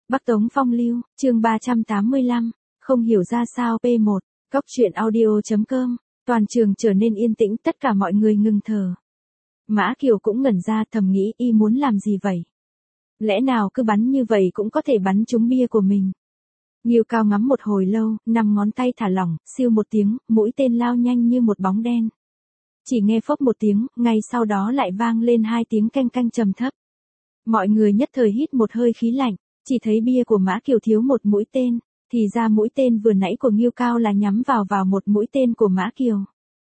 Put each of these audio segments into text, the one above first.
Bắc Tống Phong Lưu, chương 385, không hiểu ra sao P1, Cóc truyện audio.com, toàn trường trở nên yên tĩnh, tất cả mọi người ngừng thở. Mã Kiều cũng ngẩn ra, thầm nghĩ y muốn làm gì vậy? Lẽ nào cứ bắn như vậy cũng có thể bắn trúng bia của mình? Ngưu Cao ngắm một hồi lâu, 5 ngón tay thả lỏng, siêu một tiếng, mũi tên lao nhanh như một bóng đen. Chỉ nghe phốc một tiếng, ngay sau đó lại vang lên 2 tiếng canh canh trầm thấp. Mọi người nhất thời hít một hơi khí lạnh, chỉ thấy bia của Mã Kiều thiếu một mũi tên, thì ra mũi tên vừa nãy của Ngưu Cao là nhắm vào một mũi tên của Mã Kiều.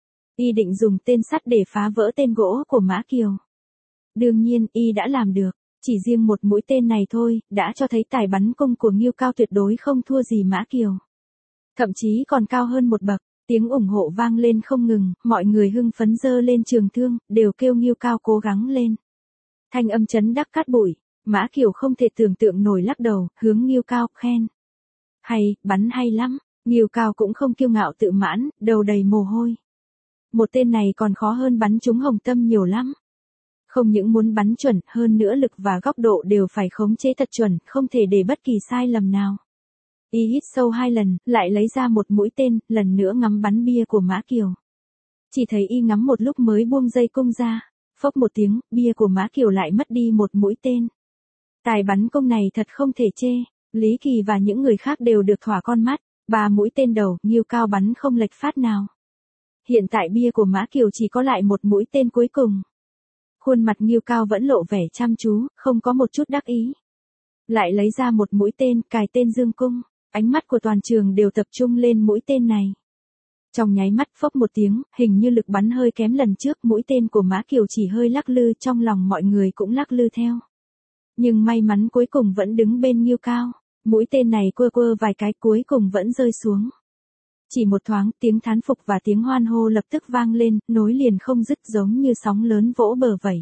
Y định dùng tên sắt để phá vỡ tên gỗ của Mã Kiều. Đương nhiên, y đã làm được, chỉ riêng một mũi tên này thôi, đã cho thấy tài bắn cung của Ngưu Cao tuyệt đối không thua gì Mã Kiều. Thậm chí còn cao hơn một bậc, tiếng ủng hộ vang lên không ngừng, mọi người hưng phấn giơ lên trường thương, đều kêu Ngưu Cao cố gắng lên. Thanh âm chấn đắc cát bụi, Mã Kiều không thể tưởng tượng nổi lắc đầu, hướng Ngưu Cao khen. Hay, bắn hay lắm, Ngưu Cao cũng không kiêu ngạo tự mãn, đầu đầy mồ hôi. Một tên này còn khó hơn bắn trúng hồng tâm nhiều lắm. Không những muốn bắn chuẩn, hơn nữa lực và góc độ đều phải khống chế thật chuẩn, không thể để bất kỳ sai lầm nào. Y hít sâu 2 lần, lại lấy ra một mũi tên, lần nữa ngắm bắn bia của Mã Kiều. Chỉ thấy y ngắm một lúc mới buông dây cung ra, phốc một tiếng, bia của Mã Kiều lại mất đi một mũi tên. Tài bắn cung này thật không thể chê, Lý Kỳ và những người khác đều được thỏa con mắt, 3 mũi tên đầu, Ngưu Cao bắn không lệch phát nào. Hiện tại bia của Mã Kiều chỉ có lại một mũi tên cuối cùng. Khuôn mặt Ngưu Cao vẫn lộ vẻ chăm chú, không có một chút đắc ý. Lại lấy ra một mũi tên, cài tên dương cung, ánh mắt của toàn trường đều tập trung lên mũi tên này. Trong nháy mắt phốc một tiếng, hình như lực bắn hơi kém lần trước, mũi tên của Mã Kiều chỉ hơi lắc lư, trong lòng mọi người cũng lắc lư theo. Nhưng may mắn cuối cùng vẫn đứng bên Ngưu Cao, mũi tên này quơ vài cái cuối cùng vẫn rơi xuống. Chỉ một thoáng, tiếng thán phục và tiếng hoan hô lập tức vang lên, nối liền không dứt giống như sóng lớn vỗ bờ vậy.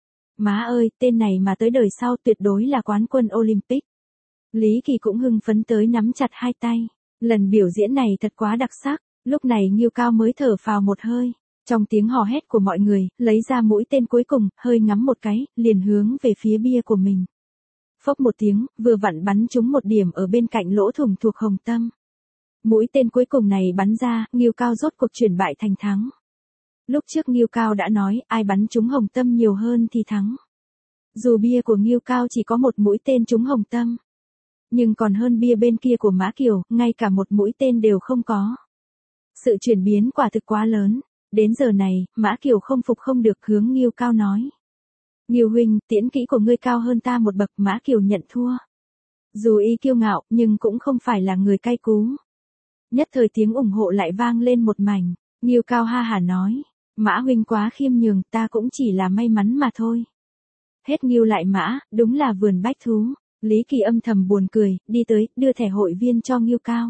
Má ơi, tên này mà tới đời sau tuyệt đối là quán quân Olympic. Lý Kỳ cũng hưng phấn tới nắm chặt 2 tay. Lần biểu diễn này thật quá đặc sắc, lúc này Ngưu Cao mới thở phào một hơi. Trong tiếng hò hét của mọi người, lấy ra mũi tên cuối cùng, hơi ngắm một cái, liền hướng về phía bia của mình. Phốc một tiếng, vừa vặn bắn trúng một điểm ở bên cạnh lỗ thủng thuộc hồng tâm. Mũi tên cuối cùng này bắn ra, Ngưu Cao rốt cuộc chuyển bại thành thắng. Lúc trước Ngưu Cao đã nói, ai bắn trúng hồng tâm nhiều hơn thì thắng. Dù bia của Ngưu Cao chỉ có một mũi tên trúng hồng tâm, nhưng còn hơn bia bên kia của Mã Kiều, ngay cả một mũi tên đều không có. Sự chuyển biến quả thực quá lớn. Đến giờ này, Mã Kiều không phục không được, hướng Ngưu Cao nói. Ngưu huynh, tiễn kỹ của ngươi cao hơn ta một bậc. Mã Kiều nhận thua. Dù y kiêu ngạo, nhưng cũng không phải là người cay cú. Nhất thời tiếng ủng hộ lại vang lên một mảnh. Ngưu Cao ha hả nói. Mã huynh quá khiêm nhường, ta cũng chỉ là may mắn mà thôi. Hết Ngưu lại Mã, đúng là vườn bách thú. Lý Kỳ âm thầm buồn cười, đi tới, đưa thẻ hội viên cho Ngưu Cao.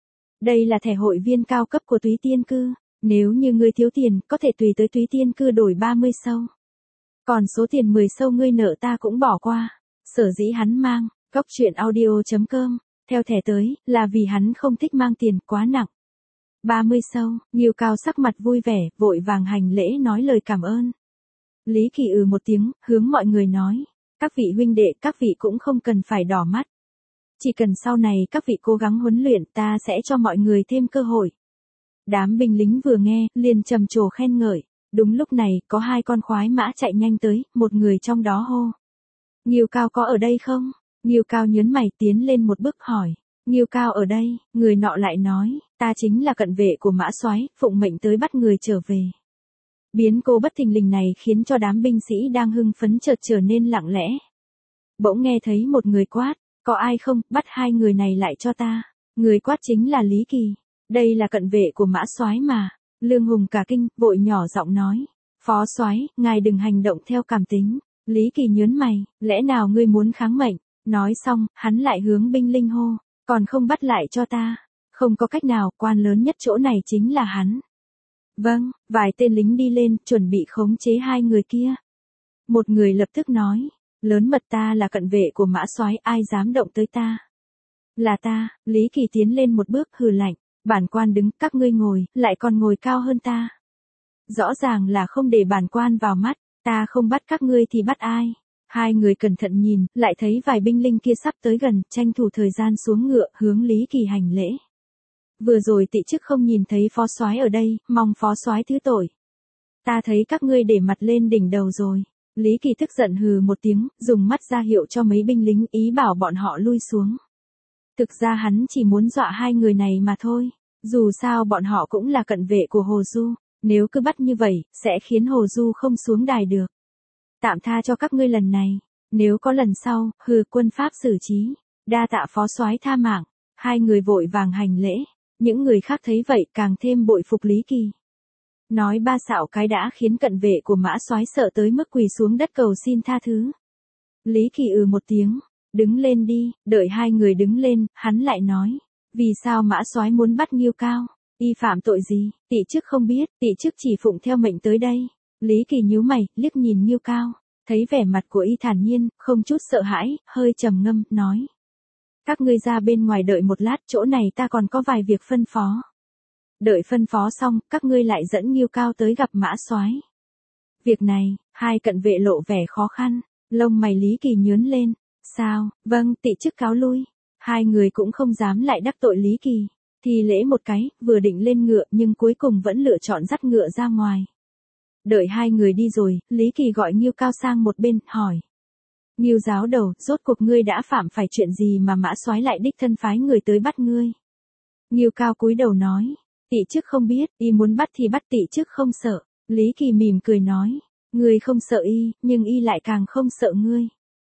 Đây là thẻ hội viên cao cấp của Túy Tiên Cư. Nếu như ngươi thiếu tiền, có thể tùy tới Túy Tiên Cư đổi 30 sâu. Còn số tiền 10 sâu ngươi nợ ta cũng bỏ qua. Sở dĩ hắn mang, Cóc truyện audio.com, theo thẻ tới, là vì hắn không thích mang tiền quá nặng. 30 sâu, Ngưu Cao sắc mặt vui vẻ, vội vàng hành lễ nói lời cảm ơn. Lý Kỳ một tiếng, hướng mọi người nói. Các vị huynh đệ, các vị cũng không cần phải đỏ mắt. Chỉ cần sau này các vị cố gắng huấn luyện, ta sẽ cho mọi người thêm cơ hội. Đám binh lính vừa nghe, liền trầm trồ khen ngợi. Đúng lúc này, có 2 con khoái mã chạy nhanh tới, một người trong đó hô. Ngưu Cao có ở đây không? Ngưu Cao nhớn mày tiến lên một bước hỏi. Ngưu Cao ở đây, người nọ lại nói, ta chính là cận vệ của Mã Soái, phụng mệnh tới bắt người trở về. Biến cố bất thình lình này khiến cho đám binh sĩ đang hưng phấn chợt trở nên lặng lẽ. Bỗng nghe thấy một người quát, có ai không, bắt 2 người này lại cho ta. Người quát chính là Lý Kỳ. Đây là cận vệ của Mã Soái mà. Lương Hùng cả kinh, vội nhỏ giọng nói. Phó Soái, ngài đừng hành động theo cảm tính. Lý Kỳ nhớn mày, lẽ nào ngươi muốn kháng mệnh? Nói xong, hắn lại hướng binh linh hô. Còn không bắt lại cho ta. Không có cách nào, quan lớn nhất chỗ này chính là hắn. Vâng, vài tên lính đi lên, chuẩn bị khống chế 2 người kia. Một người lập tức nói. Lớn mật, ta là cận vệ của Mã Soái, ai dám động tới ta? Là ta. Lý Kỳ tiến lên một bước, hừ lạnh. Bản quan đứng, các ngươi ngồi, lại còn ngồi cao hơn ta. Rõ ràng là không để bản quan vào mắt, ta không bắt các ngươi thì bắt ai? Hai người cẩn thận nhìn, lại thấy vài binh linh kia sắp tới gần, tranh thủ thời gian xuống ngựa, hướng Lý Kỳ hành lễ. Vừa rồi tị chức không nhìn thấy phó soái ở đây, mong phó soái thứ tội. Ta thấy các ngươi để mặt lên đỉnh đầu rồi. Lý Kỳ tức giận hừ một tiếng, dùng mắt ra hiệu cho mấy binh lính, ý bảo bọn họ lui xuống. Thực ra hắn chỉ muốn dọa hai người này mà thôi. Dù sao bọn họ cũng là cận vệ của Hồ Du. Nếu cứ bắt như vậy, sẽ khiến Hồ Du không xuống đài được. Tạm tha cho các ngươi lần này. Nếu có lần sau, quân pháp xử trí. Đa tạ phó soái tha mạng. Hai người vội vàng hành lễ. Những người khác thấy vậy càng thêm bội phục Lý Kỳ. Nói ba xạo cái đã khiến cận vệ của Mã soái sợ tới mức quỳ xuống đất cầu xin tha thứ. Lý Kỳ một tiếng, đứng lên đi, đợi hai người đứng lên, hắn lại nói, vì sao Mã soái muốn bắt Ngưu Cao, y phạm tội gì, tị chức không biết, tị chức chỉ phụng theo mệnh tới đây. Lý Kỳ nhíu mày, liếc nhìn Ngưu Cao, thấy vẻ mặt của y thản nhiên, không chút sợ hãi, hơi trầm ngâm, nói. Các ngươi ra bên ngoài đợi một lát, chỗ này ta còn có vài việc phân phó. Đợi phân phó xong, các ngươi lại dẫn Ngưu Cao tới gặp Mã soái. Việc này, hai cận vệ lộ vẻ khó khăn, lông mày Lý Kỳ nhướng lên. Sao, vâng, tị chức cáo lui. Hai người cũng không dám lại đắc tội Lý Kỳ. Thì lễ một cái, vừa định lên ngựa nhưng cuối cùng vẫn lựa chọn dắt ngựa ra ngoài. Đợi hai người đi rồi, Lý Kỳ gọi Ngưu Cao sang một bên, hỏi. Ngưu giáo đầu, rốt cuộc ngươi đã phạm phải chuyện gì mà Mã soái lại đích thân phái người tới bắt ngươi? Ngưu Cao cúi đầu nói. Tị chức không biết, y muốn bắt thì bắt, tị chức không sợ. Lý Kỳ mỉm cười nói. Ngươi không sợ y, nhưng y lại càng không sợ ngươi.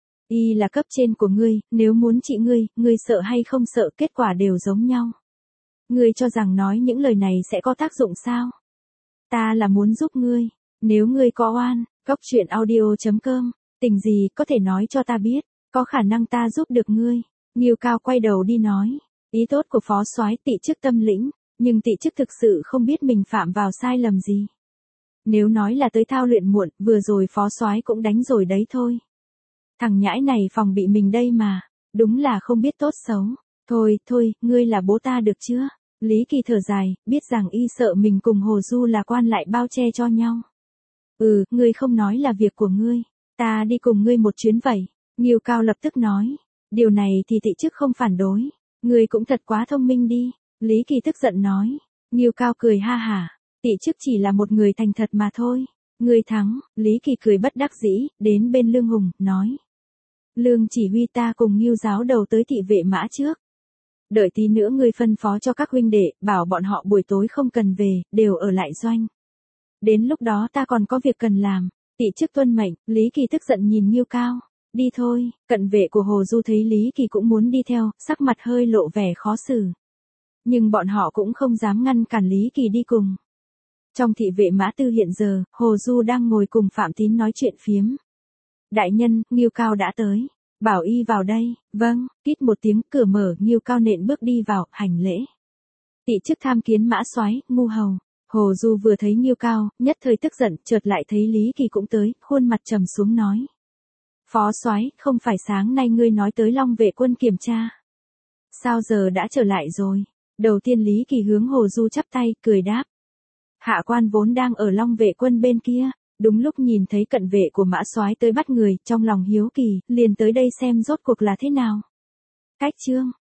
Y là cấp trên của ngươi, nếu muốn trị ngươi sợ hay không sợ kết quả đều giống nhau. Ngươi cho rằng nói những lời này sẽ có tác dụng sao? Ta là muốn giúp ngươi. Nếu ngươi có oan, coctruyện.audio.com, tình gì có thể nói cho ta biết, có khả năng ta giúp được ngươi. Ngưu Cao quay đầu đi nói. Ý tốt của phó soái tị chức tâm lĩnh, nhưng tị chức thực sự không biết mình phạm vào sai lầm gì. Nếu nói là tới thao luyện muộn, vừa rồi phó soái cũng đánh rồi đấy thôi. Thằng nhãi này phòng bị mình đây mà, đúng là không biết tốt xấu. Thôi, ngươi là bố ta được chưa? Lý Kỳ thở dài, biết rằng y sợ mình cùng Hồ Du là quan lại bao che cho nhau. Ngươi không nói là việc của ngươi, ta đi cùng ngươi một chuyến vậy. Ngưu Cao lập tức nói, điều này thì tị chức không phản đối, ngươi cũng thật quá thông minh đi. Lý Kỳ tức giận nói, Ngưu Cao cười ha hả, tị chức chỉ là một người thành thật mà thôi. Ngươi thắng, Lý Kỳ cười bất đắc dĩ, đến bên Lương Hùng, nói. Lương chỉ huy ta cùng Ngưu giáo đầu tới thị vệ Mã trước. Đợi tí nữa ngươi phân phó cho các huynh đệ, bảo bọn họ buổi tối không cần về, đều ở lại doanh. Đến lúc đó ta còn có việc cần làm. Tị chức tuân mệnh. Lý Kỳ tức giận nhìn Ngưu Cao. Đi thôi. Cận vệ của Hồ Du thấy Lý Kỳ cũng muốn đi theo, sắc mặt hơi lộ vẻ khó xử. Nhưng bọn họ cũng không dám ngăn cản Lý Kỳ đi cùng. Trong thị vệ Mã Tư hiện giờ, Hồ Du đang ngồi cùng Phạm Tín nói chuyện phiếm. Đại nhân, Ngưu Cao đã tới. Bảo y vào đây. Vâng, kít một tiếng, cửa mở, Ngưu Cao nện bước đi vào, hành lễ. Tị chức tham kiến Mã soái, ngu hầu. Hồ Du vừa thấy Ngưu Cao, nhất thời tức giận, chợt lại thấy Lý Kỳ cũng tới, khuôn mặt trầm xuống nói. Phó soái, không phải sáng nay ngươi nói tới Long vệ quân kiểm tra. Sao giờ đã trở lại rồi? Đầu tiên Lý Kỳ hướng Hồ Du chắp tay, cười đáp. Hạ quan vốn đang ở Long vệ quân bên kia, đúng lúc nhìn thấy cận vệ của Mã soái tới bắt người, trong lòng hiếu kỳ, liền tới đây xem rốt cuộc là thế nào. Cách chương